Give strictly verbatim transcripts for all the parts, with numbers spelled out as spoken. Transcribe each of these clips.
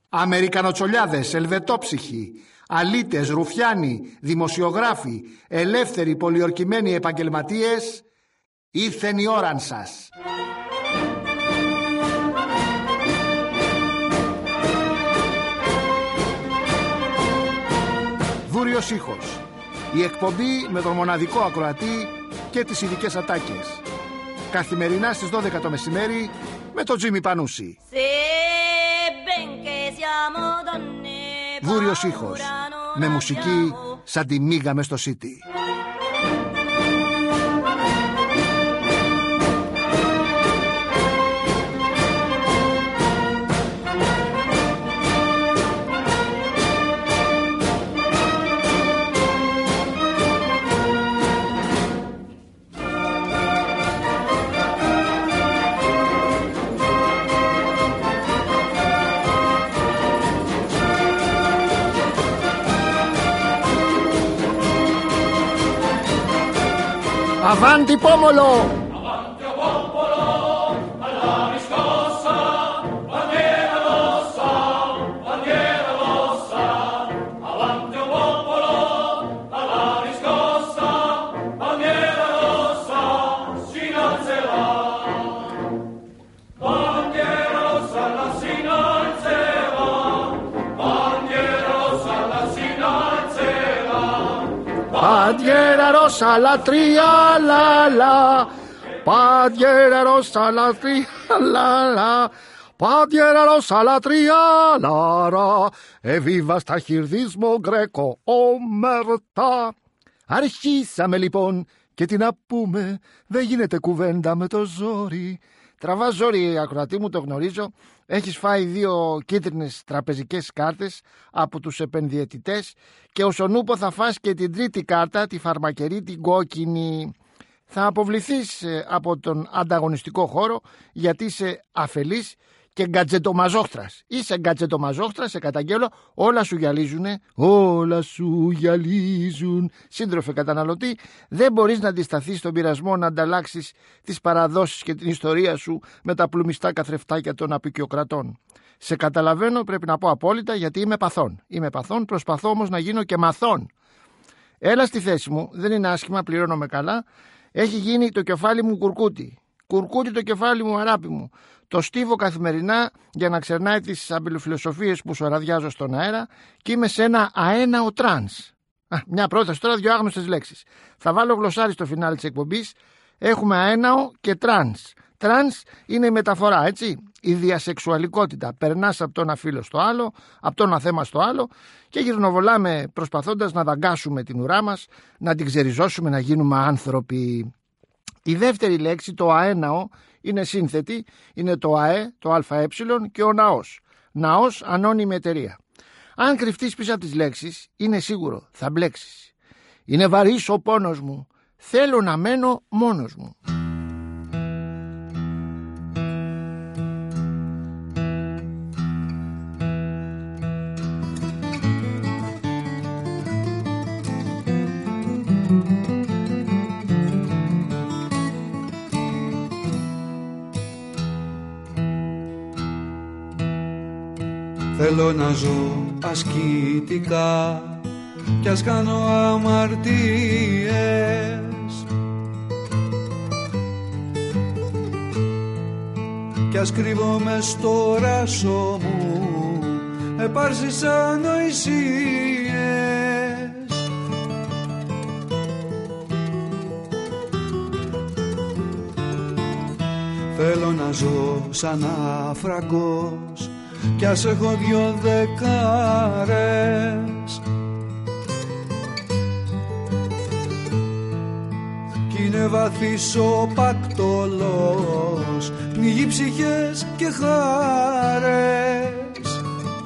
Αμερικανοτσολιάδες, ελβετόψυχοι, αλήτες, ρουφιάνοι, δημοσιογράφοι, ελεύθεροι πολιορκημένοι επαγγελματίες, ήρθεν η ώραν σας. Βούριος ήχος. Η εκπομπή με τον μοναδικό ακροατή και τις ειδικές ατάκες. Καθημερινά στις δώδεκα το μεσημέρι με τον Τζίμι Πανούση. Βούριος ήχος. Με μουσική σαν τη μίγα μες στο City. Avanti pomolo! Avanti o popolo, alla riscossa, bandiera rossa, bandiera rossa. Avanti o popolo, alla riscossa, bandiera rossa, si innalzerà. Bandiera rossa, la si innalzerà. Bandiera rossa, la si innalzerà. Bandiera rossa la tria la la, bandiera rossa la tria la la, bandiera rossa la tria la la, evviva sta χιρδίσμο γκρέκο ομερτά. Αρχίσαμε λοιπόν και τι να πούμε, δεν γίνεται κουβέντα με το ζόρι. Τραβά ζόρι, ακροατή μου, το γνωρίζω. Έχεις φάει δύο κίτρινες τραπεζικές κάρτες από τους επενδυτές και όσον ούπο θα φας και την τρίτη κάρτα, τη φαρμακερή, την κόκκινη. Θα αποβληθείς από τον ανταγωνιστικό χώρο γιατί είσαι αφελής και γκατζετομαζόχτρας. Είσαι γκατζετομαζόχτρας, σε καταγγέλλω, όλα σου γυαλίζουνε, όλα σου γυαλίζουν. Σύντροφε καταναλωτή, δεν μπορείς να αντισταθείς στον πειρασμό να ανταλλάξεις τις παραδόσεις και την ιστορία σου με τα πλουμιστά καθρεφτάκια των απικιοκρατών. Σε καταλαβαίνω, πρέπει να πω απόλυτα, γιατί είμαι παθών. Είμαι παθών, προσπαθώ όμως να γίνω και μαθών. Έλα στη θέση μου, δεν είναι άσχημα, πληρώνομαι καλά. Έχει γίνει το κεφάλι μου κουρκούτι. Κουρκούτι το κεφάλι μου, αγάπη μου. Το στίβω καθημερινά για να ξερνάει τις αμπελοφιλοσοφίες που σοραδιάζω στον αέρα και είμαι σε ένα αέναο τρανς. Α, μια πρόταση τώρα, δύο άγνωστες λέξεις. Θα βάλω γλωσσάρι στο φινάλι της εκπομπής. Έχουμε αέναο και τρανς. Τρανς είναι η μεταφορά, έτσι. Η διασεξουαλικότητα. Περνάς από το ένα φύλλο στο άλλο, από το ένα θέμα στο άλλο και γυρνοβολάμε προσπαθώντας να δαγκάσουμε την ουρά μας, να την ξεριζώσουμε, να γίνουμε άνθρωποι. Η δεύτερη λέξη, το αέναο, είναι σύνθετη, είναι το ΑΕ, το ΑΕ και ο ναός. Ναός, ανώνυμη εταιρεία. Αν κρυφτείς πίσω από τις λέξεις, είναι σίγουρο, θα μπλέξεις. Είναι βαρύς ο πόνος μου, θέλω να μένω μόνος μου. Θέλω να ζω ασκητικά κι ας κάνω αμαρτίες κι ας κρύβομαι στο ράσο μου επάρσεις ανοησίες. Θέλω να ζω σαν αφραγκός κι ας έχω δυο δεκάρες κι είναι βαθύς ο πακτολός, πνιγεί ψυχές και χάρες.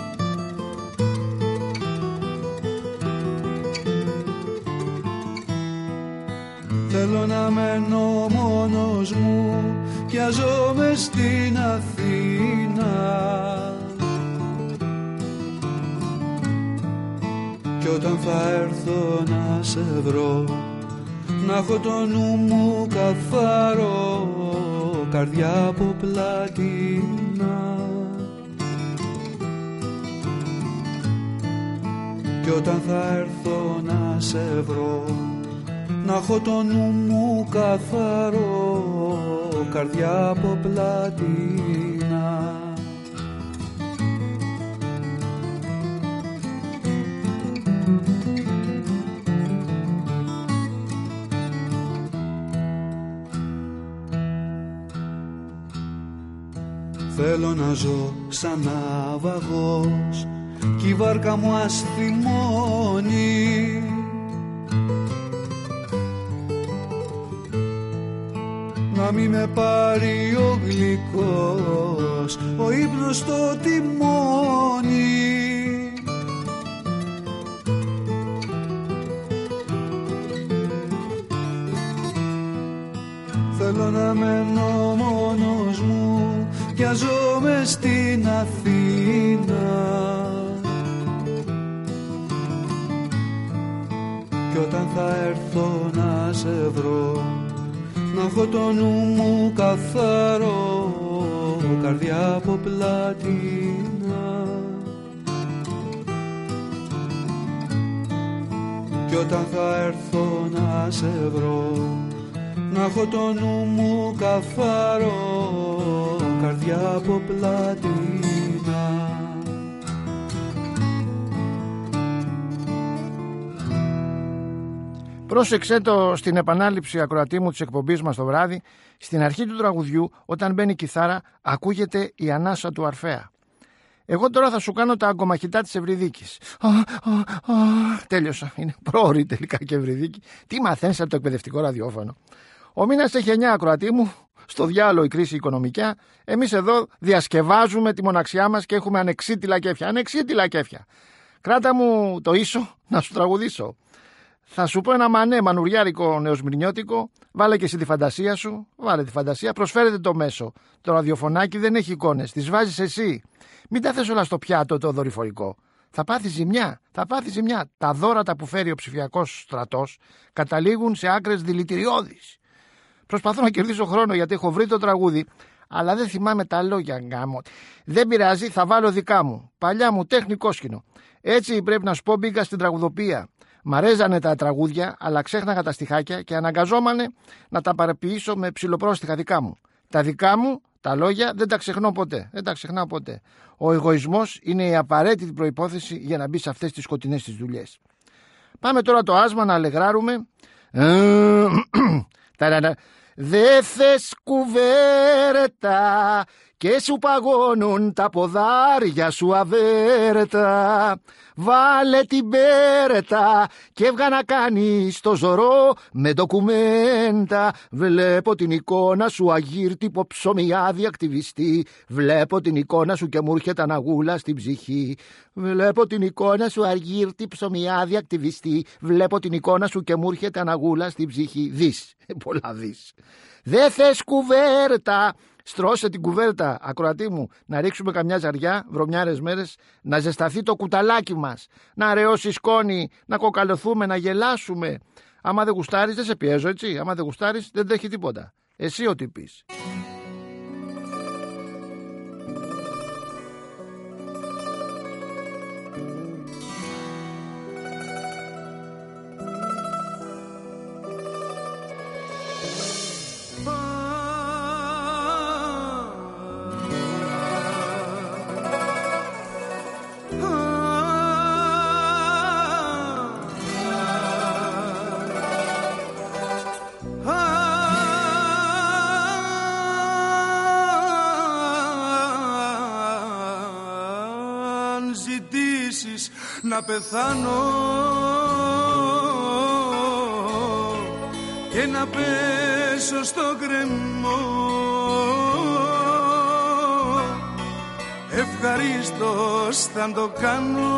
Θέλω να μένω μόνος μου κι ας ζω μες στην Αθήνα κι όταν θα έρθω να σε βρω να έχω το νου μου καθαρό, καρδιά από πλατίνα. κι όταν θα έρθω να σε βρω, να έχω το νου μου καθαρό, καρδιά από πλατίνα. Θέλω να ζω σαν ναυαγός κι η βάρκα μου αστυμώνει, να μη με πάρει ο γλυκός ο ύπνος στο τιμόνι. Θέλω να μένω μόνος μου κι να ζω μες στην Αθήνα, κι όταν θα έρθω να σε βρω, να έχω το νου μου καθαρό, καρδιά από πλατίνα. Κι όταν θα έρθω να σε βρω, να έχω το νου μου καθαρό, καρδιά από πλατίνα. Πρόσεξε το στην επανάληψη, ακροατή μου, της εκπομπής μας το βράδυ. Στην αρχή του τραγουδιού, όταν μπαίνει η κιθάρα, ακούγεται η ανάσα του Αρφαία. Εγώ τώρα θα σου κάνω τα αγκομαχητά της Ευρυδίκης. Α, α, α, τέλειωσα. Είναι πρόωρη τελικά και Ευρυδίκη. Τι μαθαίνεις από το εκπαιδευτικό ραδιόφωνο. Ο μήνας έχει εννιά, ακροατή μου. Στο διάλογο η κρίση οικονομικά. Εμείς εδώ διασκευάζουμε τη μοναξιά μας και έχουμε ανεξίτηλα κέφια. Ανεξίτηλα κέφια. Κράτα μου το ίσο να σου τραγουδήσω. Θα σου πω ένα μανέ μανουριάρικο νεοσμυρνιώτικο. Βάλε και εσύ τη φαντασία σου. Βάλε τη φαντασία. Προσφέρετε το μέσο. Το ραδιοφωνάκι δεν έχει εικόνες. Τις βάζεις εσύ. Μην τα θες όλα στο πιάτο το δορυφορικό. Θα πάθει ζημιά. Θα πάθει ζημιά. Τα δώρατα που φέρει ο ψηφιακός στρατός καταλήγουν σε άκρες δηλητηριώδεις. Προσπαθώ να κερδίσω χρόνο γιατί έχω βρει το τραγούδι, αλλά δεν θυμάμαι τα λόγια, γκάμο. Δεν πειράζει, θα βάλω δικά μου. Παλιά μου τέχνη κόσκινο. Έτσι πρέπει να σου πω, μπήκα στην τραγουδοπία. Μ' αρέζανε τα τραγούδια, αλλά ξέχναγα τα στιχάκια και αναγκαζόμανε να τα παραποιήσω με ψιλοπρόστιχα δικά μου. Τα δικά μου, τα λόγια, δεν τα ξεχνώ ποτέ. Δεν τα ξεχνάω ποτέ. Ο εγωισμός είναι η απαραίτητη προϋπόθεση για να μπει σε αυτές τις σκοτεινές τις δουλειές. Πάμε τώρα το άσμα να αλεγράρουμε. Δε θες κουβέρτα και σου παγώνουν τα ποδάρια σου αβέρτα. Βάλε την πέρτα και έβγα να κάνεις το ζωρό με ντοκουμέντα. Βλέπω την εικόνα σου αγύρτυπο ψωμιάδι ακτιβιστή. Βλέπω την εικόνα σου και μου έρχεται αναγούλα στην ψυχή. Βλέπω την εικόνα σου αγύρτη ψωμιάδι ακτιβιστή. Βλέπω την εικόνα σου και μου έρχεται αναγούλα στην ψυχή. Δεις, πολλά δεις. Δε θες κουβέρτα. Στρώσε την κουβέρτα, ακροατή μου, να ρίξουμε καμιά ζαριά, βρωμιάρες μέρες, να ζεσταθεί το κουταλάκι μας, να αραιώσει σκόνη, να κοκαλωθούμε, να γελάσουμε. Άμα δεν γουστάρεις, δεν σε πιέζω, έτσι. Άμα δεν γουστάρεις, δεν τρέχει τίποτα. Εσύ ό,τι πεις. Να πεθάνω και να πέσω στο κρεμό, ευχαρίστως θα το κάνω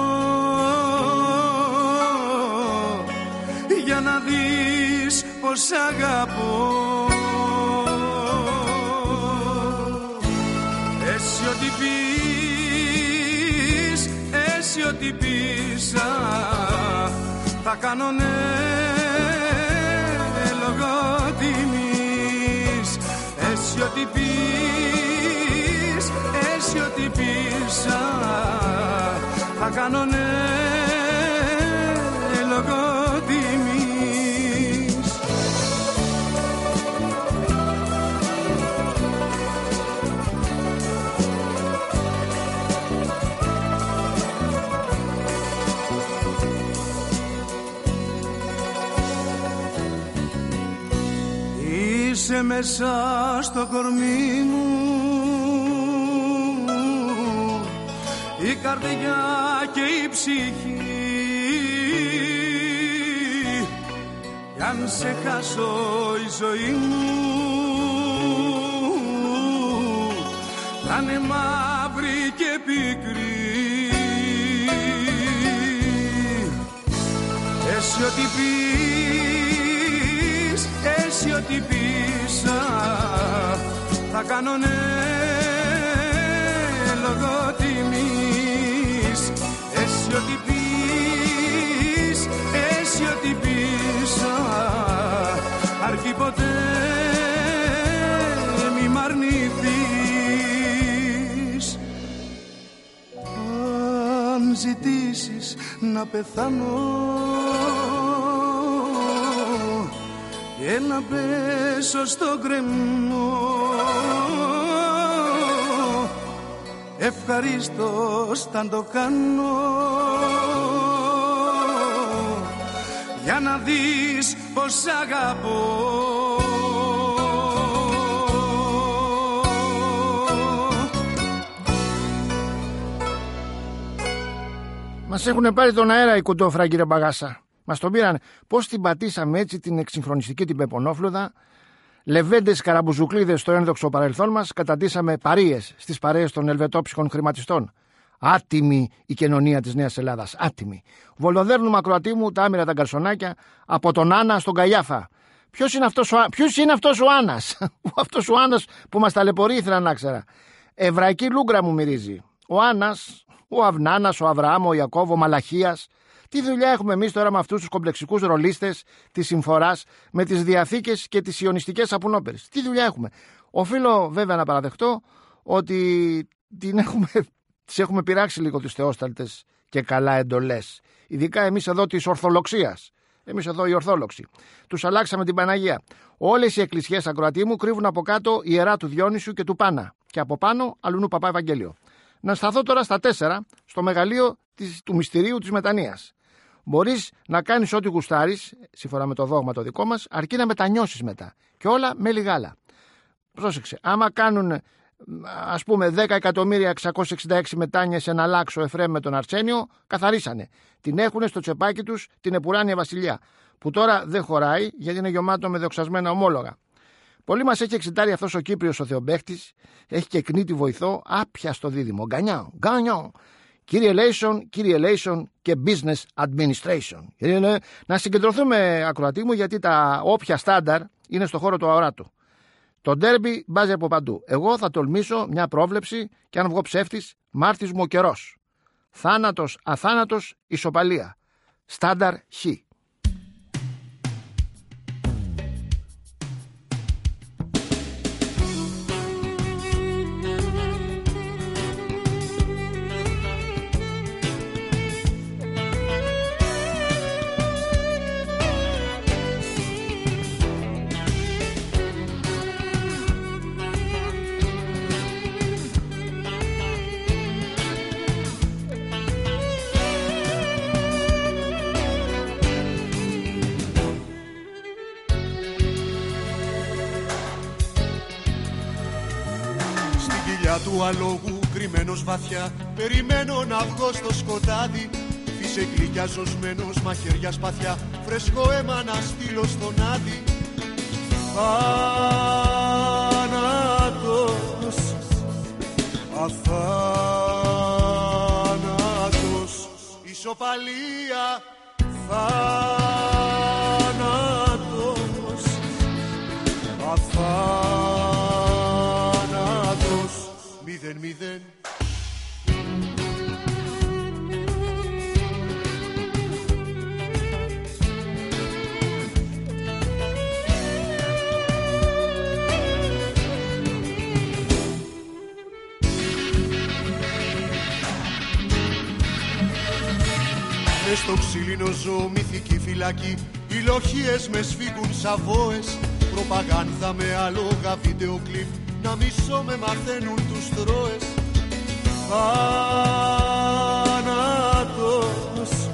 για να δεις πως αγαπώ. Εσύ ό,τι πεις, εσύ ό,τι πεις, θα κάνω ναι λόγω τιμής. Εσύ ό,τι πεις, εσύ ό,τι πεις, θα κάνω ναι Είσαι μέσα στο κορμί μου η καρδιά και η ψυχή, κι αν σε χάσω η ζωή μου θα είναι μαύρη και πικρή. Εσύ ό,τι πεις, εσύ ό,τι πεις, θα κάνω ναι λόγω τιμής. Εσύ ό,τι πεις, εσύ ό,τι πεις, αρκεί ποτέ μη μ' αρνηθείς. Αν ζητήσεις να πεθάνω και να πέσω στο κρεμό, ευχαρίστως θα το κάνω, για να δεις πως αγαπώ. Μας έχουνε πάρει τον αέρα οι κουντόφρα, κύριε Μπαγάσα. Μας τον πήραν. Πώς την πατήσαμε έτσι την εξυγχρονιστική την πεπονόφλουδα. Λεβέντες καραμπουζουκλίδες στο ένδοξο παρελθόν μας. Καταντήσαμε παρείες στις παρέες των ελβετόψυχων χρηματιστών. Άτιμη η κοινωνία της Νέας Ελλάδας. Άτιμη. Βολοδέρνουμε ακροατή μου τα άμυρα τα γκαρσονάκια από τον Άννα στον Καϊάφα. Ποιος είναι αυτός ο, ποιος είναι αυτός ο Άννας? Αυτός ο Άννας που μας ταλαιπωρεί, ήθελα να ξέρα. Εβραϊκή λούγκρα μου μυρίζει. Ο Άννας, ο Αυνάνας, ο Αβραάμ, ο Ιακώβ, ο Μαλαχίας. Τι δουλειά έχουμε εμείς τώρα με αυτούς τους κομπλεξικούς ρολίστες της συμφοράς, με τις διαθήκες και τις ιονιστικές σαπουνόπερες? Τι δουλειά έχουμε? Οφείλω βέβαια να παραδεχτώ ότι την έχουμε, τις έχουμε πειράξει λίγο τις θεόσταλτες και καλά εντολές. Ειδικά εμείς εδώ της Ορθολοξίας. Εμείς εδώ οι Ορθόλοξοι. Τους αλλάξαμε την Παναγία. Όλες οι εκκλησιές, ακροατή μου, κρύβουν από κάτω ιερά του Διόνυσου και του Πάνα. Και από πάνω αλουνού Παπά Ευαγγέλιο. Να σταθώ τώρα στα τέσσερα, στο μεγαλείο της, του μυστηρίου της μετανοίας. Μπορείς να κάνεις ό,τι γουστάρεις, σύμφωνα με το δόγμα το δικό μας, αρκεί να μετανιώσεις μετά. Και όλα με λιγάλα. Πρόσεξε, άμα κάνουν, ας πούμε, δέκα εκατομμύρια εξακόσιες εξήντα έξι μετάνοιες σε ένα λάξο Εφραίμ με τον Αρσένιο, καθαρίσανε. Την έχουνε στο τσεπάκι τους την επουράνια βασιλιά. Που τώρα δεν χωράει, γιατί είναι γεμάτο με δοξασμένα ομόλογα. Πολύ μας έχει εξητάρει αυτός ο Κύπριος ο Θεομπαίχτης, έχει και κνήτη βοηθό, άπια στο δίδυμο. Γκανιάο, γκανιάο. Κύριε Λέισον, κύριε Λέισον και business administration. Να συγκεντρωθούμε, ακροατή μου, γιατί τα όποια στάνταρ είναι στο χώρο του αοράτου. Το ντέρμπι μπάζει από παντού. Εγώ θα τολμήσω μια πρόβλεψη και αν βγω ψεύτης, μάρτης μου ο καιρός. Θάνατος, αθάνατος, ισοπαλία. Στάνταρ χ. Του αλόγου κρυμμένος βαθιά, περιμένω να βγω στο σκοτάδι. Φύσε γλυκιά ζωσμένος, μαχαίρια σπαθιά, φρέσκο αίμα να στείλω στον Άδη. Θάνατος, αθάνατος, ισοπαλία. Θάνατος, αθάνατος, μηδέν μηδέν. Μες στο ξύλινο ζω μυθική φυλακή, οι λοχίες με σφίγγουν σαβόες. Προπαγάνδα με άλογα βίντεο κλιπ, να μισώ με μαθαίνουν τους τρώες. Θάνατος,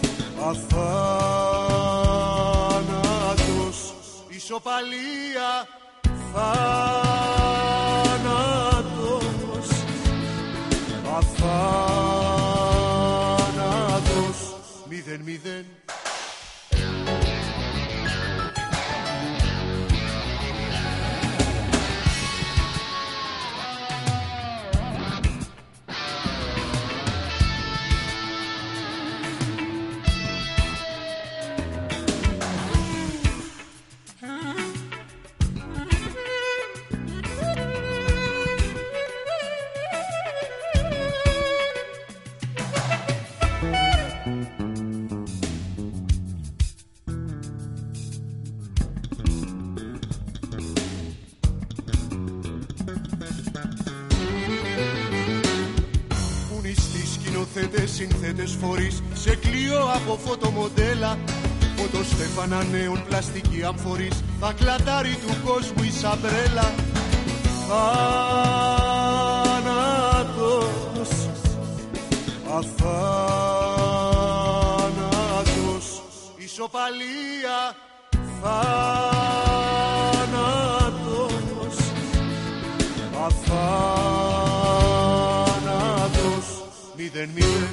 αθάνατος, ισοπαλία. Ότι σκηνοθέτες, συνθέτες φορείς σε κλειό από φωτομοντέλα. Φωτοστέφανα νέων πλαστική αμφορής, θα κλατάρει του κόσμου η σαμπρέλα. Θάνατος, αθάνατος, ισοπαλία. Θάνατος, αθάνατος, μηδέν μηδέν.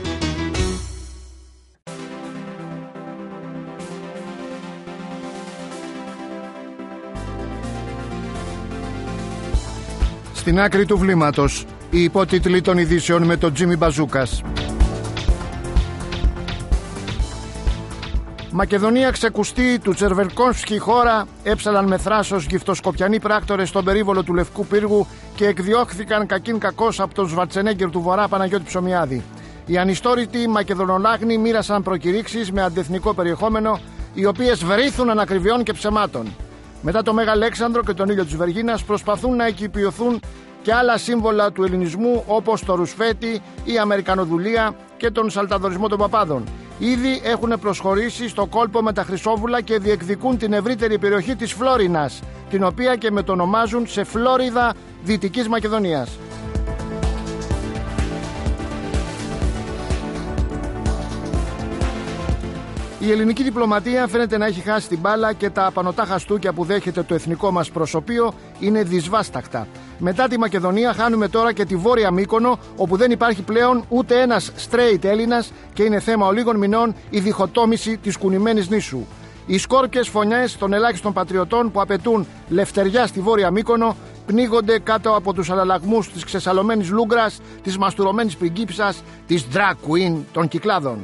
Στην άκρη του βλήματος, οι υπότιτλοι των ειδήσεων με τον Τζίμι Μπαζούκας. Μακεδονία ξεκουστή του Τσερβελκόνσκι χώρα, έψαλαν με θράσος γυφτοσκοπιανοί πράκτορες στον περίβολο του Λευκού Πύργου και εκδιώχθηκαν κακήν κακώς από τον Σβαρτσενέγκερ του Βορρά Παναγιώτη Ψωμιάδη. Οι ανιστόρητοι Μακεδονολάγνοι μοίρασαν προκηρύξεις με αντεθνικό περιεχόμενο, οι οποίες βρίθουν ανακριβιών και ψεμάτων. Μετά το Μέγα Αλέξανδρο και τον ήλιο της Βεργίνας προσπαθούν να εκηπιωθούν και άλλα σύμβολα του ελληνισμού όπως το ρουσφέτη, η αμερικανοδουλία και τον σαλταδορισμό των παπάδων. Ήδη έχουν προσχωρήσει στο κόλπο με τα Χρυσόβουλα και διεκδικούν την ευρύτερη περιοχή της Φλόρινας, την οποία και μετονομάζουν σε Φλόριδα Δυτικής Μακεδονίας. Η ελληνική διπλωματία φαίνεται να έχει χάσει την μπάλα και τα πανωτά χαστούκια που δέχεται το εθνικό μας προσωπείο είναι δυσβάσταχτα. Μετά τη Μακεδονία χάνουμε τώρα και τη Βόρεια Μύκονο, όπου δεν υπάρχει πλέον ούτε ένας straight Έλληνας και είναι θέμα ολίγων μηνών η διχοτόμηση της κουνημένης νήσου. Οι σκόρπιες φωνιές των ελάχιστων πατριωτών που απαιτούν λευτεριά στη Βόρεια Μύκονο πνίγονται κάτω από τους αλλαλαγμούς της ξεσαλωμένης Λούγκρας, της μαστουρωμένης πριγκίψας, της drag queen των Κυκλάδων.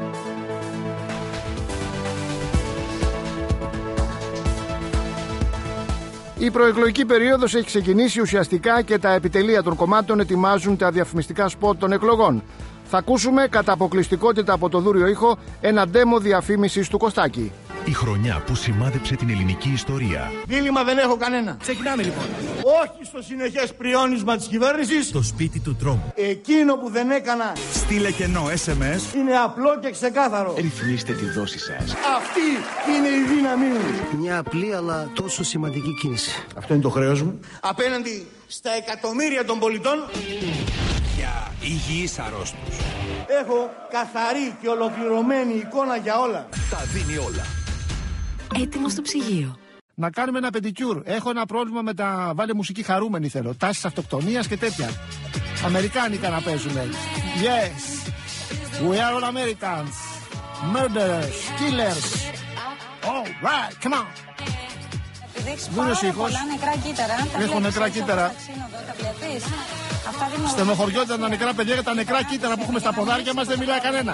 Η προεκλογική περίοδος έχει ξεκινήσει ουσιαστικά και τα επιτελεία των κομμάτων ετοιμάζουν τα διαφημιστικά σποτ των εκλογών. Θα ακούσουμε κατά αποκλειστικότητα από το δούριο ήχο ένα ντέμο διαφήμισης του Κωστάκη. Η χρονιά που σημάδεψε την ελληνική ιστορία. Δίλημα δεν έχω κανένα. Ξεκινάμε λοιπόν. Όχι στο συνεχές πριόνισμα της κυβέρνησης. Στο σπίτι του τρόμου. Εκείνο που δεν έκανα. Στείλε κενό ες εμ ες. Είναι απλό και ξεκάθαρο. Ρυθμίστε τη δόση σας. Αυτή είναι η δύναμή μου. Μια απλή αλλά τόσο σημαντική κίνηση. Αυτό είναι το χρέος μου. Απέναντι στα εκατομμύρια των πολιτών. Για υγιείς αρρώστους. Έχω καθαρή και ολοκληρωμένη εικόνα για όλα. Τα δίνει όλα. Έτοιμο στο ψυγείο. Να κάνουμε ένα πεντικιούρ. Έχω ένα πρόβλημα με τα βάλε μουσική χαρούμενη θέλω. Τάσεις αυτοκτονίας και τέτοια. Αμερικάνικα να παίζουμε. Yes. We are all Americans. Murderers. Killers. All right. Come on. Δίνεις πολλά νεκρά κύτταρα. Έχω νεκρά κύτταρα. Στενοχωριόταν τα νεκρά παιδιά και τα νεκρά κύτταρα που έχουμε στα ποδάρια μας δεν μιλάει κανένα.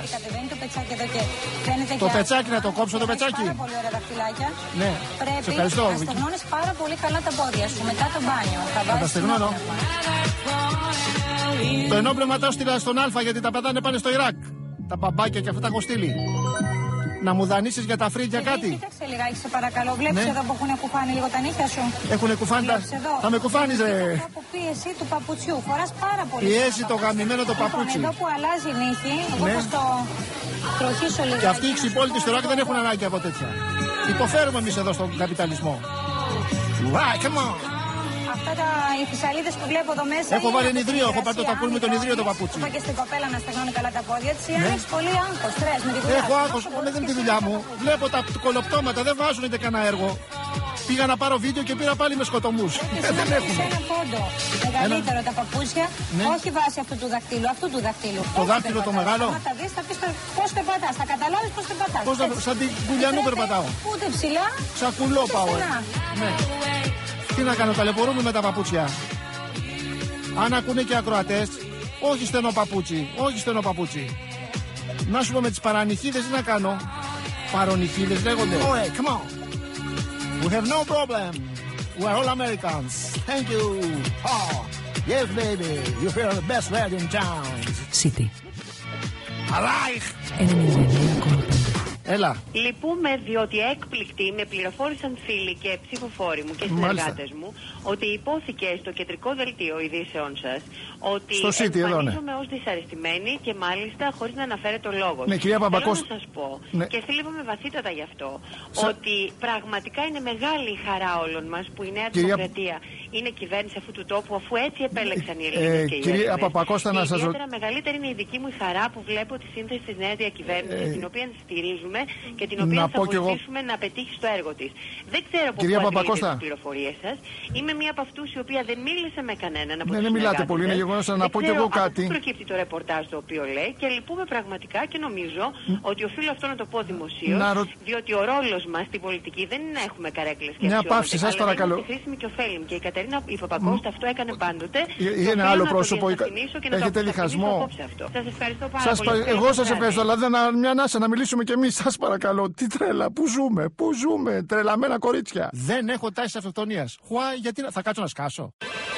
Το πετσάκι να το κόψω το πετσάκι. Πάρα πολύ ωραία δαχτυλάκια. Ναι. Πρέπει να στεγνώνεις πάρα πολύ καλά τα πόδια σου μετά το μπάνιο. Θα τα στεγνώνω. Το ενόπνευμα τα στείλα στον Α γιατί τα πατάνε πάνε στο Ιράκ. Τα μπαμπάκια και αυτά τα έχω στείλει. Να μου δανείσεις για τα φρύδια κάτι. Κοίταξε λιγάκι σε παρακαλώ. Βλέπεις ναι. εδώ που έχουν κουφάνει λίγο τα νύχια σου. Έχουν κουφάνει τα... Θα με κουφάνεις ρε. Από πίεση του παπουτσιού. Φοράς πάρα πολύ. Πιέζει το γαμημένο το παπούτσι. Εδώ που αλλάζει νύχη. Εγώ ναι. θα στο τροχίσω λιγάκι. Και αυτοί οι ξυπόλοιτοι στο Ιράκ δεν έχουν ανάγκη από τέτοια. Υποφέρουμε εμείς εδώ στον καπιταλισμό. Right, come on. Αυτά τα οι φυσαλίδες που βλέπω εδώ μέσα. Έχω βάλει ενιδρίο, έχω πάρει το τακούρι με τον ιδρίο το παπούτσι. Είπα και στην κοπέλα να στεγνώνει καλά τα πόδια της. Ναι. Έχεις πολύ άγχος, στρες με τη δουλειά. Έχω άγχος, δεν είναι τη δουλειά μου. Βλέπω τα κολοπτώματα, δεν βάζουν είτε κανένα έργο. Πήγα να πάρω βίντεο και πήρα πάλι με σκοτωμούς. Δεν έχουμε. Ένα πόντο μεγαλύτερο τα παπούτσια, ναι. Όχι βάσει αυτού του δαχτύλου, αυτού του δαχτύλου. Το δάχτυλο το μεγάλο. Θα τα δεις, θα πεις πώς περπατάς, θα καταλάβεις πώς περπατάς. Πώς σαν την κουλιανού περπατάω. Ούτε ψηλά. Σαν κουλό πάω. Ναι. Τι να κάνω, ταλαιπωρούμε με τα παπούτσια. Αν ακούνε και ακροατές, όχι στενό παπούτσι, όχι στενό παπούτσι. Να σου πω με τις παρανυχίδες τι να κάνω. Παρονυχίδες λέγονται. Ωραία, come on. We have no problem. We are all Americans. Thank you. Oh, yes baby. You hear the best radio in town. City. Alive. ενενήντα εννέα κόμμα πέντε. Έλα. Λυπούμε διότι έκπληκτοι με πληροφόρησαν φίλοι και ψηφοφόροι μου και συνεργάτες μου ότι υπόθηκε στο κεντρικό δελτίο ειδήσεων σας ότι εμφανίζομαι ως δυσαρεστημένη και μάλιστα χωρίς να αναφέρεται ο λόγος. Ναι, κυρία Παπακώστα. Θέλω να σας πω ναι. και θλίβομαι βαθύτατα γι' αυτό Σα... ότι πραγματικά είναι μεγάλη η χαρά όλων μας που η Νέα κυρία... Δημοκρατία είναι κυβέρνηση αυτού του τόπου, αφού έτσι επέλεξαν οι Έλληνες ε, και οι Έλληνες. Παπακώστα, να σας... ιδιαίτερα μεγαλύτερη είναι η δική μου χαρά που βλέπω τη σύνθεση της νέας διακυβέρνησης, ε... την οποία στηρίζουμε και την οποία να θα βοηθήσουμε εγώ... να πετύχει στο έργο της. Δεν ξέρω από πού αντιλείτε τις πληροφορίες σας. Είμαι μία από αυτούς η οποία δεν μίλησε με κανέναν από ναι, δεν μιλάτε πολύ, είναι γεγονός να πω κι εγώ κάτι. Δεν προκύπτει το ρεπορτάζ το οποίο λέει και λυπούμε πραγματικά και νομίζω ότι οφείλω αυτό να το πω δημοσίως, ρω... διότι ο ρόλος μας στην πολιτική δεν είναι να έχουμε καρέκλες και μια παύση, σας παρακαλώ. Είναι χρήσιμη και ωφέλιμη και η Κατερίνα η Παπακώστα αυτό έκανε πάντοτε. Είναι άλλο πρόσωπο. Έχετε διχασμό. Σας ευχαριστώ πάρα πολύ. Εγώ σας ευχαριστώ, αλλά δεν μια ανάσα να μιλήσουμε κι εμείς. Σας παρακαλώ. Τι τρέλα, πού ζούμε, πού ζούμε, τρελαμένα κορίτσια. Δεν έχω τάση αυτοκτονίας. Χουά, γιατί θα κάτσω να σκάσω.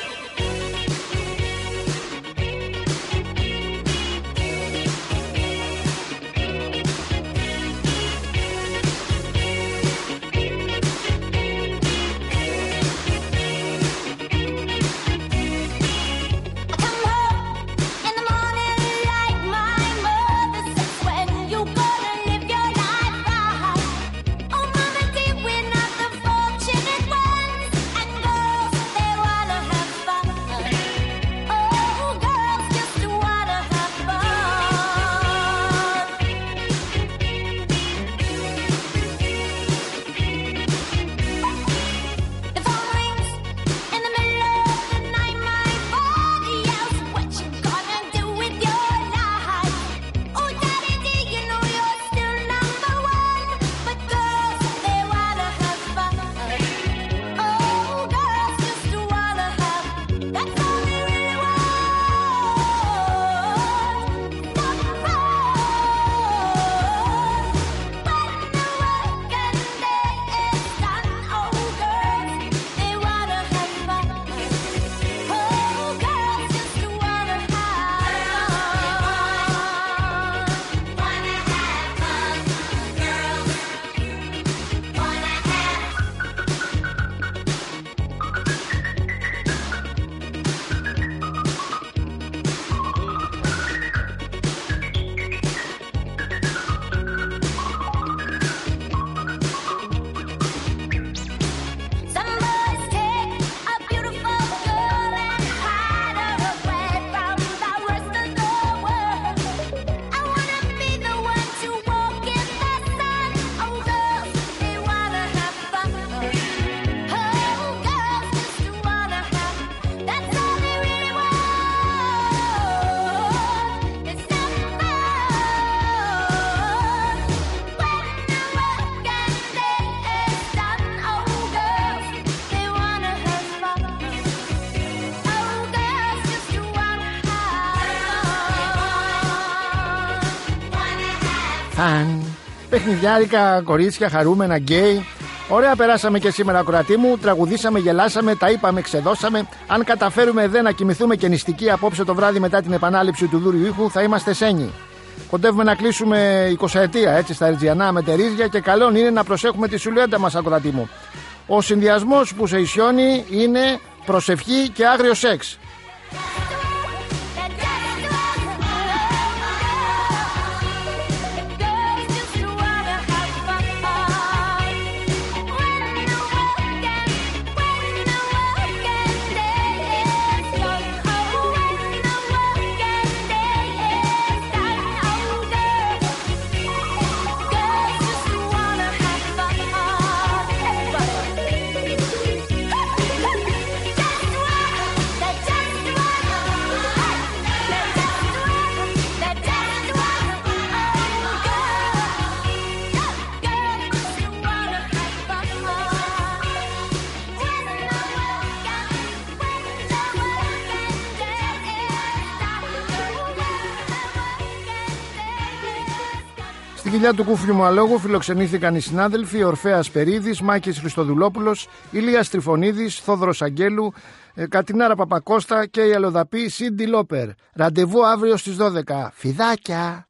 Φαν. Παιχνιδιάρικα, κορίτσια, χαρούμενα, γκέι. Ωραία, περάσαμε και σήμερα, ακροατή μου. Τραγουδήσαμε, γελάσαμε, τα είπαμε, ξεδώσαμε. Αν καταφέρουμε δε να κοιμηθούμε και νηστικοί απόψε το βράδυ μετά την επανάληψη του δούριου ήχου, θα είμαστε σένοι. Κοντεύουμε να κλείσουμε εικοσαετία έτσι στα Ερτζιανά με τερίζια και καλό είναι να προσέχουμε τη σουλιέντα μας, ακροατή μου. Ο συνδυασμός που σε ισιώνει είναι προσευχή και άγριο σεξ. Στην κοιλιά του Κούφριου μου αλόγου φιλοξενήθηκαν οι συνάδελφοι Ορφέας Περίδης, Μάκης Χριστοδουλόπουλος, Ηλίας Τριφωνίδης, Θόδωρος Αγγέλου, Κατινάρα Παπακώστα και η αλλοδαπή Σίντι Λόπερ. Ραντεβού αύριο στις δώδεκα. Φιδάκια!